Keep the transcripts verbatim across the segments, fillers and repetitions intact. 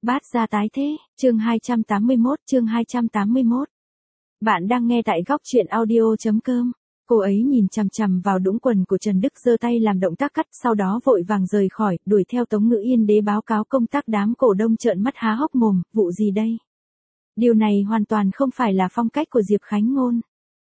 Bát gia tái thế, chương hai trăm tám mươi mốt, chương hai trăm tám mươi mốt. Bạn đang nghe tại góc truyện audio.com. Cô ấy nhìn chằm chằm vào đũng quần của Trần Đức, giơ tay làm động tác cắt, sau đó vội vàng rời khỏi, đuổi theo Tống Ngữ Yên đế báo cáo công tác. Đám cổ đông trợn mắt há hốc mồm, vụ gì đây? Điều này hoàn toàn không phải là phong cách của Diệp Khánh Ngôn.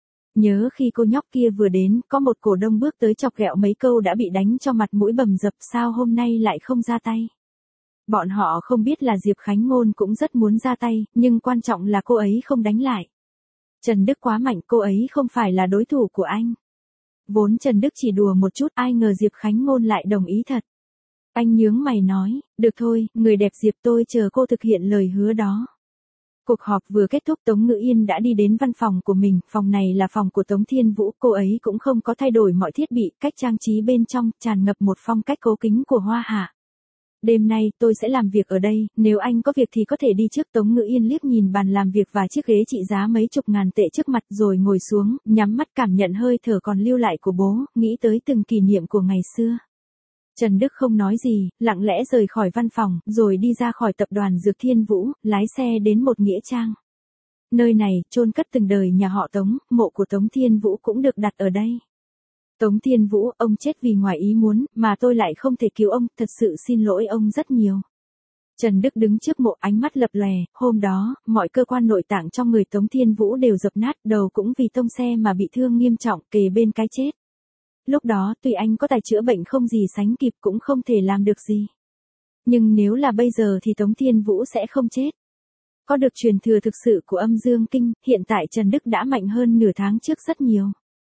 Nhớ khi cô nhóc kia vừa đến, có một cổ đông bước tới chọc ghẹo mấy câu đã bị đánh cho mặt mũi bầm dập, sao hôm nay lại không ra tay? Bọn họ không biết là Diệp Khánh Ngôn cũng rất muốn ra tay, nhưng quan trọng là cô ấy không đánh lại. Trần Đức quá mạnh, cô ấy không phải là đối thủ của anh. Vốn Trần Đức chỉ đùa một chút, ai ngờ Diệp Khánh Ngôn lại đồng ý thật. Anh nhướng mày nói, được thôi, người đẹp Diệp, tôi chờ cô thực hiện lời hứa đó. Cuộc họp vừa kết thúc, Tống Ngữ Yên đã đi đến văn phòng của mình, phòng này là phòng của Tống Thiên Vũ, cô ấy cũng không có thay đổi mọi thiết bị, cách trang trí bên trong, tràn ngập một phong cách cố kính của Hoa Hạ. Đêm nay, tôi sẽ làm việc ở đây, nếu anh có việc thì có thể đi trước. Tống Ngữ Yên liếc nhìn bàn làm việc và chiếc ghế trị giá mấy chục ngàn tệ trước mặt rồi ngồi xuống, nhắm mắt cảm nhận hơi thở còn lưu lại của bố, nghĩ tới từng kỷ niệm của ngày xưa. Trần Đức không nói gì, lặng lẽ rời khỏi văn phòng, rồi đi ra khỏi tập đoàn Dược Thiên Vũ, lái xe đến một nghĩa trang. Nơi này, chôn cất từng đời nhà họ Tống, mộ của Tống Thiên Vũ cũng được đặt ở đây. Tống Thiên Vũ, ông chết vì ngoài ý muốn, mà tôi lại không thể cứu ông, thật sự xin lỗi ông rất nhiều. Trần Đức đứng trước mộ, ánh mắt lập lòe, hôm đó, mọi cơ quan nội tạng trong người Tống Thiên Vũ đều dập nát, đầu cũng vì tông xe mà bị thương nghiêm trọng, kề bên cái chết. Lúc đó, tuy anh có tài chữa bệnh không gì sánh kịp cũng không thể làm được gì. Nhưng nếu là bây giờ thì Tống Thiên Vũ sẽ không chết. Có được truyền thừa thực sự của âm dương kinh, hiện tại Trần Đức đã mạnh hơn nửa tháng trước rất nhiều.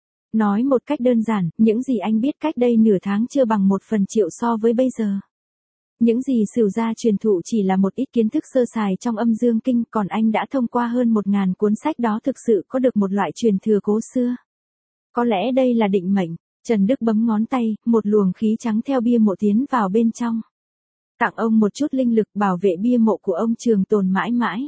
Nói một cách đơn giản, những gì anh biết cách đây nửa tháng chưa bằng một phần triệu so với bây giờ. Những gì Sửu gia truyền thụ chỉ là một ít kiến thức sơ sài trong âm dương kinh, còn anh đã thông qua hơn một ngàn cuốn sách đó thực sự có được một loại truyền thừa cố xưa. Có lẽ đây là định mệnh. Trần Đức bấm ngón tay, một luồng khí trắng theo bia mộ tiến vào bên trong. Tặng ông một chút linh lực, bảo vệ bia mộ của ông trường tồn mãi mãi.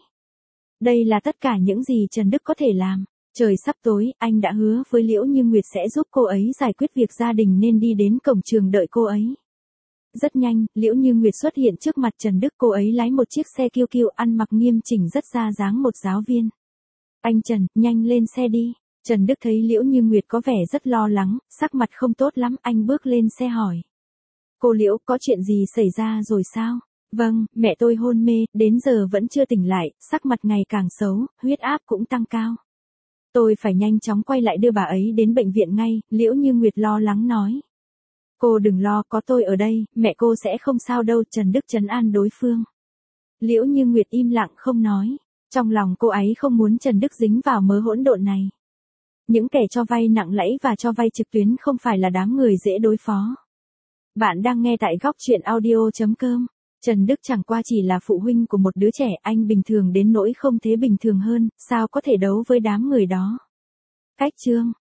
Đây là tất cả những gì Trần Đức có thể làm. Trời sắp tối, anh đã hứa với Liễu Như Nguyệt sẽ giúp cô ấy giải quyết việc gia đình nên đi đến cổng trường đợi cô ấy. Rất nhanh, Liễu Như Nguyệt xuất hiện trước mặt Trần Đức, cô ấy lái một chiếc xe kiêu kiêu, ăn mặc nghiêm chỉnh rất ra dáng một giáo viên. Anh Trần, nhanh lên xe đi. Trần Đức thấy Liễu Như Nguyệt có vẻ rất lo lắng, sắc mặt không tốt lắm, anh bước lên xe hỏi. Cô Liễu, có chuyện gì xảy ra rồi sao? Vâng, mẹ tôi hôn mê, đến giờ vẫn chưa tỉnh lại, sắc mặt ngày càng xấu, huyết áp cũng tăng cao. Tôi phải nhanh chóng quay lại đưa bà ấy đến bệnh viện ngay, Liễu Như Nguyệt lo lắng nói. Cô đừng lo, có tôi ở đây, mẹ cô sẽ không sao đâu, Trần Đức trấn an đối phương. Liễu Như Nguyệt im lặng không nói, trong lòng cô ấy không muốn Trần Đức dính vào mớ hỗn độn này. Những kẻ cho vay nặng lãi và cho vay trực tuyến không phải là đám người dễ đối phó. Bạn đang nghe tại góc truyện audio.com. Trần Đức chẳng qua chỉ là phụ huynh của một đứa trẻ, anh bình thường đến nỗi không thế bình thường hơn, sao có thể đấu với đám người đó. Cách chương,